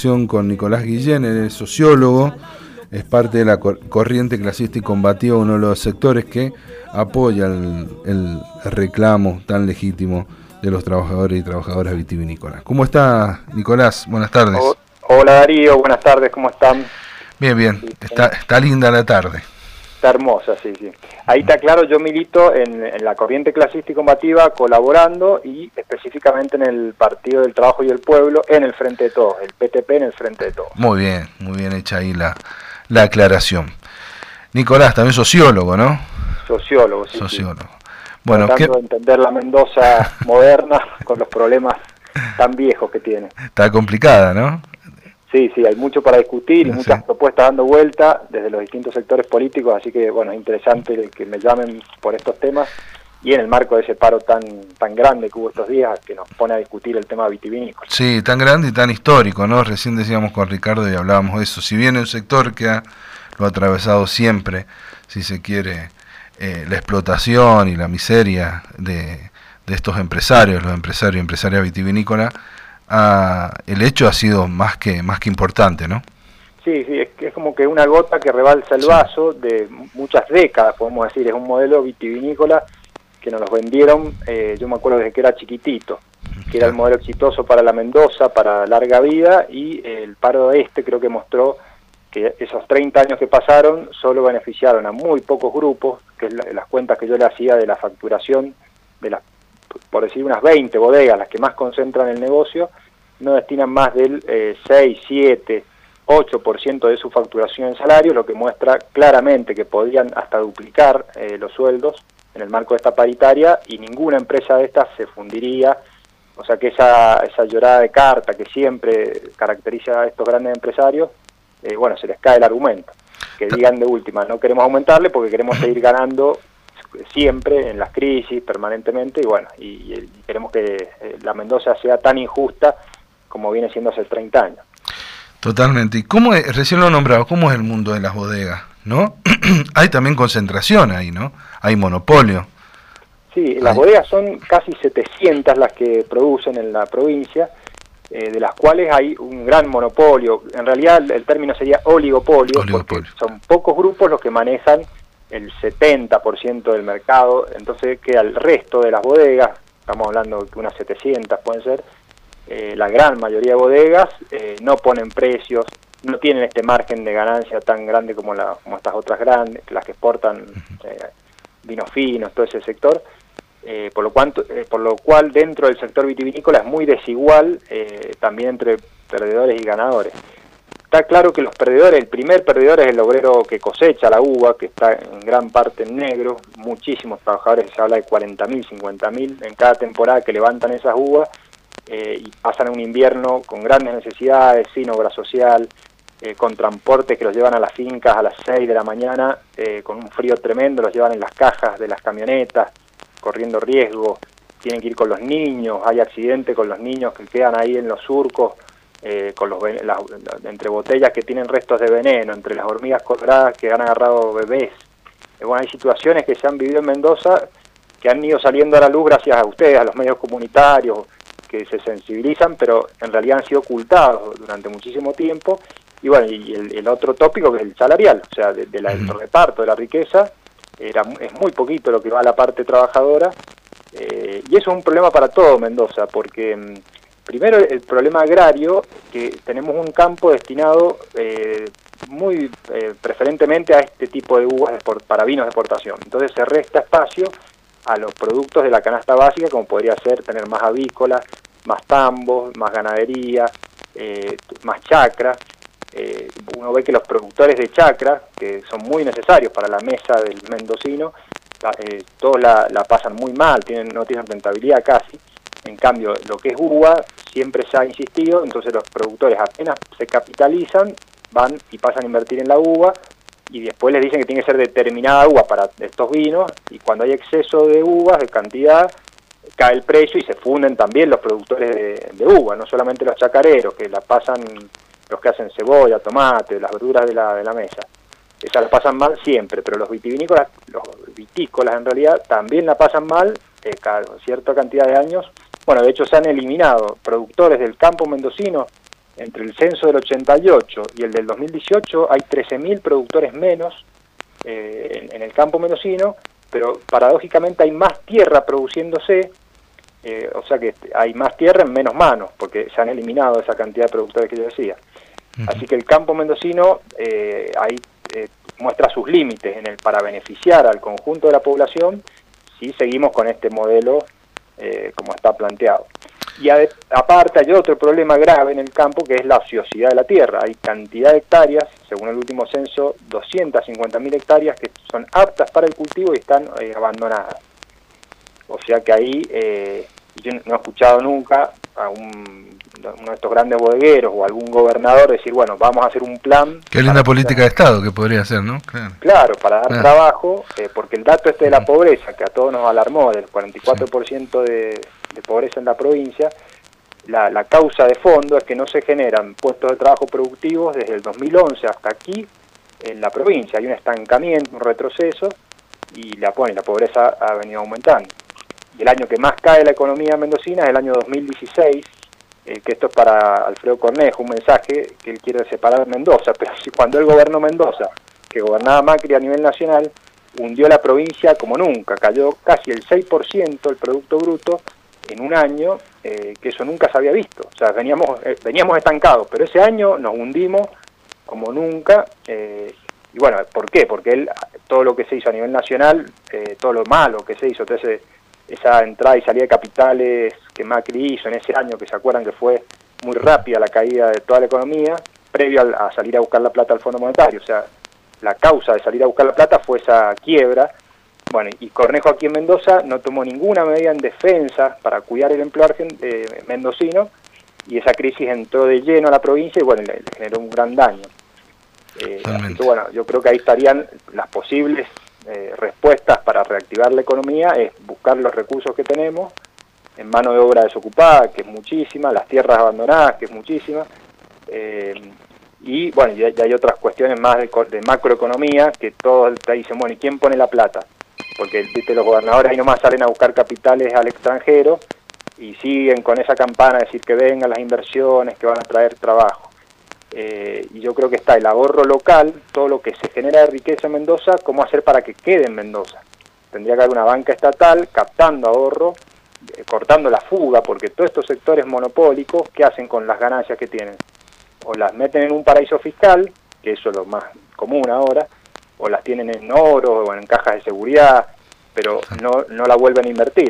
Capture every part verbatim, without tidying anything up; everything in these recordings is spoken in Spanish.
comunicación con Nicolás Guillén, él es sociólogo, es parte de la corriente clasista y combativa, uno de los sectores que apoya el, el reclamo tan legítimo de los trabajadores y trabajadoras vitivinícolas. ¿Cómo está, Nicolás? Buenas tardes. Oh, hola Darío, buenas tardes, ¿cómo están? Bien, bien, sí, está, está linda la tarde. Está hermosa, sí, sí. Ahí está claro, yo milito en, en la corriente clasista y combativa, colaborando y específicamente en el Partido del Trabajo y el Pueblo, en el Frente de Todos, el P T P en el Frente de Todos. Muy bien, muy bien hecha ahí la, la aclaración. Nicolás, también sociólogo, ¿no? Sociólogo, sí. Sociólogo. Sí. Bueno, tratando ¿qué? de entender la Mendoza moderna con los problemas tan viejos que tiene. Está complicada, ¿no? Sí, sí, hay mucho para discutir y sí. muchas propuestas dando vuelta desde los distintos sectores políticos, así que bueno, es interesante que me llamen por estos temas y en el marco de ese paro tan tan grande que hubo estos días, que nos pone a discutir el tema vitivinícola. Sí, tan grande y tan histórico, ¿no? Recién decíamos con Ricardo y hablábamos de eso. Si bien es un sector que ha, lo ha atravesado siempre, si se quiere, eh, la explotación y la miseria de, de estos empresarios, los empresarios y empresarias vitivinícolas, Ah, el hecho ha sido más que más que importante, ¿no? Sí, sí, es, es como que una gota que rebalsa el sí. vaso de muchas décadas, podemos decir. Es un modelo vitivinícola que nos lo vendieron, eh, yo me acuerdo desde que era chiquitito, que era el modelo exitoso para la Mendoza, para larga vida, y el paro este creo que mostró que esos treinta años que pasaron solo beneficiaron a muy pocos grupos, que es la, las cuentas que yo le hacía de la facturación de las, por decir unas veinte bodegas, las que más concentran el negocio, no destinan más del eh, seis, siete, ocho por ciento de su facturación en salarios, lo que muestra claramente que podían hasta duplicar eh, los sueldos en el marco de esta paritaria y ninguna empresa de estas se fundiría. O sea que esa, esa llorada de carta que siempre caracteriza a estos grandes empresarios, eh, bueno, se les cae el argumento. Que digan de última, no queremos aumentarle porque queremos seguir ganando siempre en las crisis, permanentemente, y bueno, y, y queremos que eh, la Mendoza sea tan injusta como viene siendo hace treinta años. Totalmente. ¿Y cómo es, recién lo he nombrado, cómo es el mundo de las bodegas, no? Hay también concentración ahí, ¿no? Hay monopolio. Sí, las Hay... bodegas son casi setecientas las que producen en la provincia, eh, de las cuales hay un gran monopolio. En realidad el, el término sería oligopolio, oligopolio, porque son pocos grupos los que manejan el setenta por ciento del mercado, entonces queda el resto de las bodegas, estamos hablando de que unas setecientas pueden ser, eh, la gran mayoría de bodegas eh, no ponen precios, no tienen este margen de ganancia tan grande como, la, como estas otras grandes, las que exportan eh, vinos finos, todo ese sector, eh, por, lo cuanto, eh, por lo cual dentro del sector vitivinícola es muy desigual eh, también entre perdedores y ganadores. Está claro que los perdedores, el primer perdedor es el obrero que cosecha la uva, que está en gran parte en negro, muchísimos trabajadores, se habla de cuarenta mil, cincuenta mil en cada temporada que levantan esas uvas eh, y pasan un invierno con grandes necesidades, sin obra social, eh, con transportes que los llevan a las fincas a las seis de la mañana, eh, con un frío tremendo, los llevan en las cajas de las camionetas, corriendo riesgo, tienen que ir con los niños, hay accidentes con los niños que quedan ahí en los surcos, Eh, con los las, entre botellas que tienen restos de veneno, entre las hormigas coloradas que han agarrado bebés. Eh, bueno, hay situaciones que se han vivido en Mendoza que han ido saliendo a la luz gracias a ustedes, a los medios comunitarios, que se sensibilizan, pero en realidad han sido ocultados durante muchísimo tiempo. Y bueno, y el, el otro tópico que es el salarial, o sea, de, de la, el reparto de la riqueza, era, es muy poquito lo que va a la parte trabajadora, eh, y eso es un problema para todo Mendoza, porque primero el problema agrario, que tenemos un campo destinado eh, muy eh, preferentemente a este tipo de uvas para vinos de exportación. Entonces se resta espacio a los productos de la canasta básica, como podría ser tener más avícola, más tambos, más ganadería, eh, más chacra. Eh, uno ve que los productores de chacra, que son muy necesarios para la mesa del mendocino, eh, todos la, la pasan muy mal, tienen, no tienen rentabilidad casi. En cambio, lo que es uva siempre se ha insistido, entonces los productores apenas se capitalizan, van y pasan a invertir en la uva, y después les dicen que tiene que ser determinada uva para estos vinos, y cuando hay exceso de uvas, de cantidad, cae el precio y se funden también los productores de, de uva, no solamente los chacareros, que la pasan, los que hacen cebolla, tomate, las verduras de la, de la mesa. Esas la pasan mal siempre, pero los vitivinícolas, los vitícolas en realidad, también la pasan mal eh, cada cierta cantidad de años. Bueno, de hecho se han eliminado productores del campo mendocino entre el censo del ochenta y ocho y el del dos mil dieciocho hay trece mil productores menos eh, en, en el campo mendocino, pero paradójicamente hay más tierra produciéndose, eh, o sea que hay más tierra en menos manos, porque se han eliminado esa cantidad de productores que yo decía. Uh-huh. Así que el campo mendocino eh, ahí eh, muestra sus límites en el para beneficiar al conjunto de la población si seguimos con este modelo eh, como está planteado. Y a, aparte hay otro problema grave en el campo, que es la ociosidad de la tierra. Hay cantidad de hectáreas, según el último censo, doscientas cincuenta mil hectáreas que son aptas para el cultivo y están eh, abandonadas. O sea que ahí eh, yo no he escuchado nunca a un, uno de estos grandes bodegueros o algún gobernador decir, bueno, vamos a hacer un plan. Qué linda política de Estado que podría ser, ¿no? Claro, claro para dar claro. trabajo, eh, porque el dato este de la pobreza, que a todos nos alarmó, del cuarenta y cuatro por ciento de, de pobreza en la provincia, la, la causa de fondo es que no se generan puestos de trabajo productivos desde el dos mil once hasta aquí en la provincia. Hay un estancamiento, un retroceso, y la, bueno, la pobreza ha venido aumentando. Y el año que más cae la economía mendocina es el año dos mil dieciséis, eh, que esto es para Alfredo Cornejo, un mensaje que él quiere separar Mendoza, pero si cuando él gobernó Mendoza, que gobernaba Macri a nivel nacional, hundió la provincia como nunca, cayó casi el seis por ciento el Producto Bruto en un año, eh, que eso nunca se había visto. O sea, veníamos, eh, veníamos estancados, pero ese año nos hundimos como nunca. Eh, y bueno, ¿por qué? Porque él, todo lo que se hizo a nivel nacional, eh, todo lo malo que se hizo, entonces esa entrada y salida de capitales que Macri hizo en ese año, que se acuerdan que fue muy rápida la caída de toda la economía, previo a, a salir a buscar la plata al Fondo Monetario. O sea, la causa de salir a buscar la plata fue esa quiebra. Bueno, y Cornejo aquí en Mendoza no tomó ninguna medida en defensa para cuidar el empleo eh, mendocino, y esa crisis entró de lleno a la provincia y bueno, le, le generó un gran daño. Eh, así que bueno, yo creo que ahí estarían las posibles eh, respuestas para reactivar la economía, es buscar los recursos que tenemos en mano de obra desocupada, que es muchísima, las tierras abandonadas, que es muchísima, eh, y bueno, ya, ya hay otras cuestiones más de, de macroeconomía, que todos dicen, bueno, ¿y quién pone la plata? Porque viste, los gobernadores ahí nomás salen a buscar capitales al extranjero y siguen con esa campana de decir que vengan las inversiones, que van a traer trabajo. Eh, y yo creo que está el ahorro local, todo lo que se genera de riqueza en Mendoza, cómo hacer para que quede en Mendoza. Tendría que haber una banca estatal captando ahorro, eh, cortando la fuga, porque todos estos sectores monopólicos, ¿qué hacen con las ganancias que tienen? O las meten en un paraíso fiscal, que eso es lo más común ahora, o las tienen en oro o en cajas de seguridad, pero no, no la vuelven a invertir.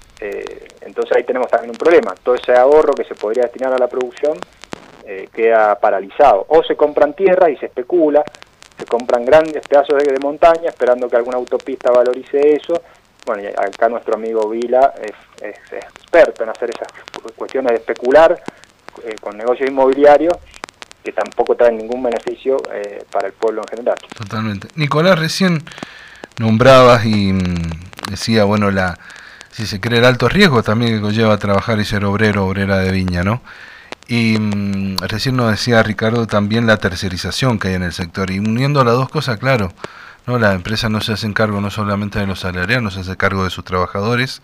Eh, entonces ahí tenemos también un problema. Todo ese ahorro que se podría destinar a la producción eh, queda paralizado. O se compran tierras y se especula, se compran grandes pedazos de, de montaña esperando que alguna autopista valorice eso. Bueno, y acá nuestro amigo Vila es, es, es experto en hacer esas cuestiones de especular eh, con negocios inmobiliarios, que tampoco traen ningún beneficio eh, para el pueblo en general. Totalmente. Nicolás, recién nombrabas y mmm, decía, bueno, la si se cree el alto riesgo también que conlleva trabajar y ser obrero, obrera de viña, ¿no? Y mmm, recién nos decía Ricardo también la tercerización que hay en el sector, y uniendo las dos cosas, claro, ¿no? La empresa no se hace cargo no solamente de los salarianos, se hace cargo de sus trabajadores.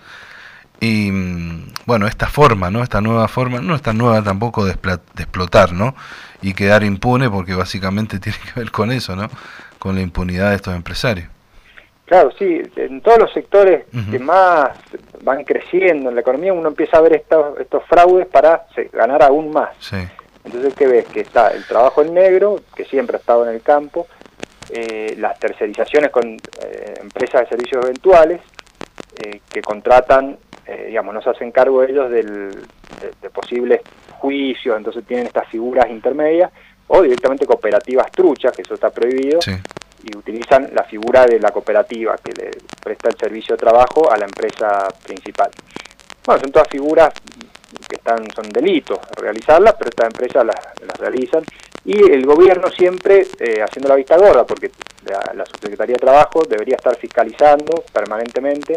Y bueno, esta forma, ¿no? Esta nueva forma, no es tan nueva tampoco de, de explotar, ¿no? Y quedar impune, porque básicamente tiene que ver con eso, ¿no? Con la impunidad de estos empresarios. Claro, sí, en todos los sectores uh-huh. que más van creciendo en la economía, uno empieza a ver estos, estos fraudes para ganar aún más. Sí. Entonces, ¿qué ves? Que está el trabajo en negro, que siempre ha estado en el campo, eh, las tercerizaciones con eh, empresas de servicios eventuales, eh, que contratan, eh, digamos, no se hacen cargo ellos del, de, de posibles juicios, entonces tienen estas figuras intermedias, o directamente cooperativas truchas, que eso está prohibido, sí. Y utilizan la figura de la cooperativa que le presta el servicio de trabajo a la empresa principal. Bueno, son todas figuras que están son delitos realizarlas, pero estas empresas las, las realizan, y el gobierno siempre eh, haciendo la vista gorda, porque la, la Subsecretaría de Trabajo debería estar fiscalizando permanentemente,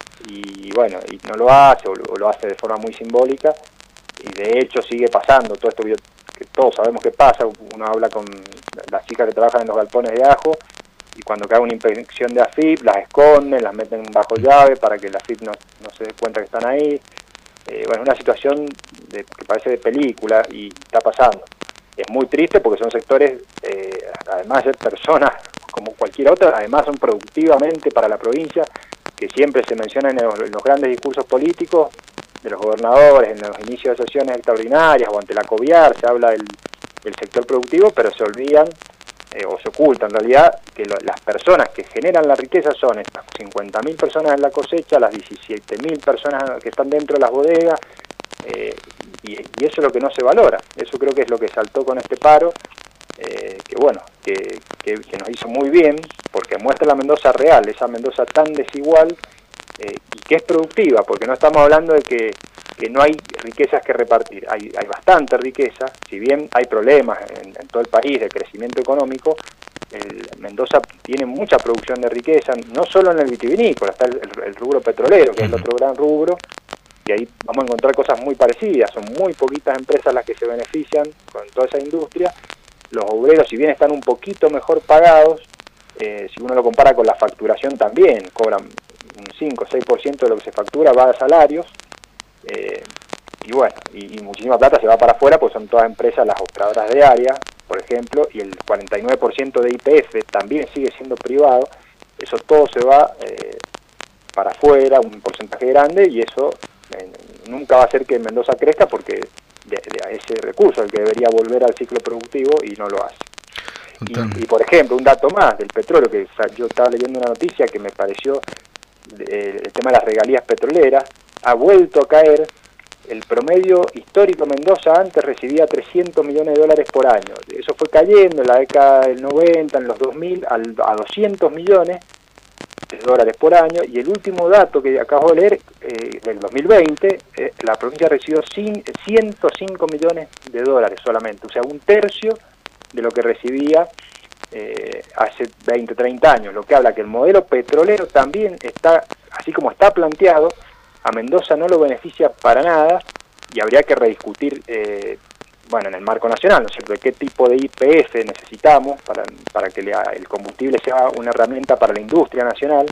y bueno, y no lo hace, o lo, o lo hace de forma muy simbólica, y de hecho sigue pasando todo esto que todos sabemos que pasa. Uno habla con las chicas que trabajan en los galpones de ajo, y cuando cae una inspección de A F I P las esconden, las meten bajo llave para que la A F I P no, no se dé cuenta que están ahí. Eh, bueno, una situación de, que parece de película y está pasando. Es muy triste porque son sectores, eh, además de personas como cualquier otra, además son productivamente para la provincia, que siempre se mencionan en los, en los grandes discursos políticos de los gobernadores, en los inicios de sesiones extraordinarias o ante la COVIAR, se habla del, del sector productivo, pero se olvidan eh, o se oculta en realidad que lo, las personas que generan la riqueza son estas cincuenta mil personas en la cosecha, las diecisiete mil personas que están dentro de las bodegas, eh, y, y eso es lo que no se valora. Eso creo que es lo que saltó con este paro, eh, que bueno, que, que, que nos hizo muy bien, porque muestra la Mendoza real, esa Mendoza tan desigual, eh, y que es productiva, porque no estamos hablando de que, que no hay riquezas que repartir, hay, hay bastante riqueza, si bien hay problemas en, en todo el país de crecimiento económico, el Mendoza tiene mucha producción de riqueza, no solo en el vitivinícola, está el, el, el rubro petrolero, que es el otro gran rubro, y ahí vamos a encontrar cosas muy parecidas, son muy poquitas empresas las que se benefician con toda esa industria. Los obreros, si bien están un poquito mejor pagados, eh, si uno lo compara con la facturación también, cobran un cinco o seis por ciento de lo que se factura va a salarios, eh, y bueno, y, y muchísima plata se va para afuera, pues son todas empresas, las operadoras de área, por ejemplo, y el cuarenta y nueve por ciento de I P F también sigue siendo privado, eso todo se va eh, para afuera, un porcentaje grande, y eso eh, nunca va a hacer que Mendoza crezca porque de, de ese recurso el que debería volver al ciclo productivo y no lo hace. Y, y por ejemplo, un dato más del petróleo, que yo estaba leyendo una noticia que me pareció, eh, el tema de las regalías petroleras, ha vuelto a caer. El promedio histórico Mendoza antes recibía trescientos millones de dólares por año. Eso fue cayendo en la década del noventa, en los dos mil, al, a doscientos millones de dólares por año. Y el último dato que acabo de leer, eh, del dos mil veinte, eh, la provincia recibió ciento cinco millones de dólares solamente. O sea, un tercio de lo que recibía eh, hace veinte, treinta años. Lo que habla que el modelo petrolero también está, así como está planteado, a Mendoza no lo beneficia para nada y habría que rediscutir, eh, bueno, en el marco nacional, ¿no es cierto?, de qué tipo de I P F necesitamos para, para que la, el combustible sea una herramienta para la industria nacional,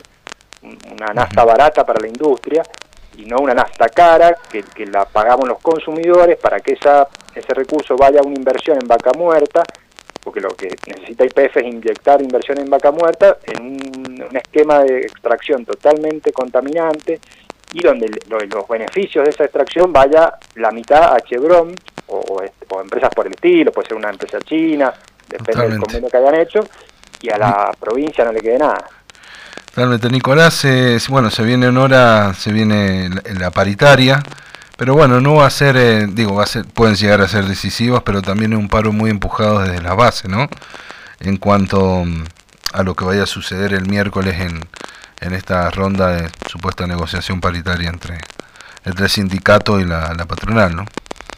una nafta barata para la industria y no una nafta cara que, que la pagamos los consumidores para que esa, ese recurso vaya a una inversión en vaca muerta, porque lo que necesita I P F es inyectar inversión en vaca muerta en un, un esquema de extracción totalmente contaminante, y donde los beneficios de esa extracción vaya la mitad a Chevron o, o, o empresas por el estilo, puede ser una empresa china, depende Totalmente. del convenio que hayan hecho, y a la provincia no le quede nada. Totalmente, Nicolás, eh, bueno, se viene en hora, se viene la, la paritaria, pero bueno, no va a ser, eh, digo, va a ser, pueden llegar a ser decisivos, pero también es un paro muy empujado desde la base, ¿no? En cuanto a lo que vaya a suceder el miércoles en en esta ronda de supuesta negociación paritaria entre, entre el sindicato y la, la patronal, ¿no?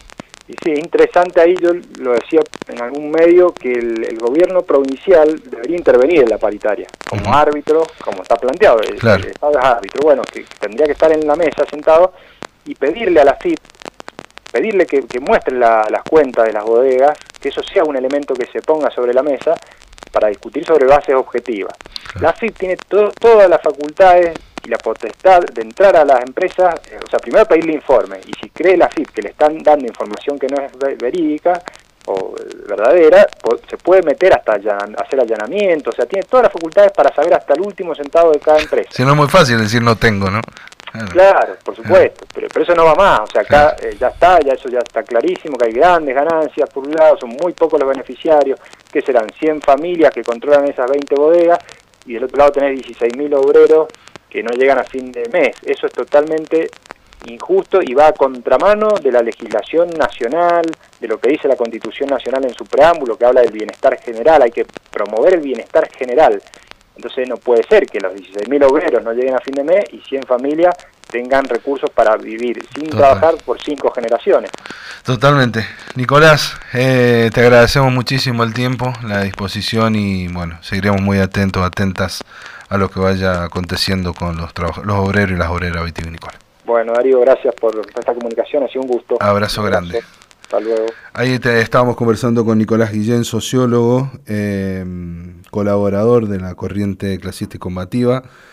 Y sí, es interesante ahí, yo lo decía en algún medio, que el, el gobierno provincial debería intervenir en la paritaria, como uh-huh. árbitro, como está planteado, el, claro. el Estado es árbitro, bueno, que tendría que estar en la mesa sentado y pedirle a la F I P, pedirle que, que muestre la, las cuentas de las bodegas, que eso sea un elemento que se ponga sobre la mesa, para discutir sobre bases objetivas. Claro. La F I P tiene to todas las facultades y la potestad de entrar a las empresas, eh, o sea, primero pedirle informe, y si cree la F I P que le están dando información que no es verídica o verdadera, se puede meter hasta allan hacer allanamiento, o sea, tiene todas las facultades para saber hasta el último centavo de cada empresa. Si no es muy fácil decir no tengo, ¿no? Claro, claro por supuesto, pero, pero eso no va más, o sea, acá eh, ya está, ya eso ya está clarísimo, que hay grandes ganancias por un lado, son muy pocos los beneficiarios, que serán cien familias que controlan esas veinte bodegas, y del otro lado tenés dieciséis mil obreros que no llegan a fin de mes. Eso es totalmente injusto y va a contramano de la legislación nacional, de lo que dice la Constitución Nacional en su preámbulo, que habla del bienestar general, hay que promover el bienestar general. Entonces no puede ser que los dieciséis mil obreros no lleguen a fin de mes y cien familias tengan recursos para vivir sin Total. trabajar por cinco generaciones. Totalmente. Nicolás, eh, te agradecemos muchísimo el tiempo, la disposición y bueno, seguiremos muy atentos, atentas a lo que vaya aconteciendo con los, los obreros y las obreras vitivinícolas. Bueno, Darío, gracias por esta comunicación, ha sido un gusto. Abrazo, un abrazo. grande. Hasta luego. Ahí te, estábamos conversando con Nicolás Guillén, sociólogo, eh, colaborador de la Corriente Clasista y Combativa.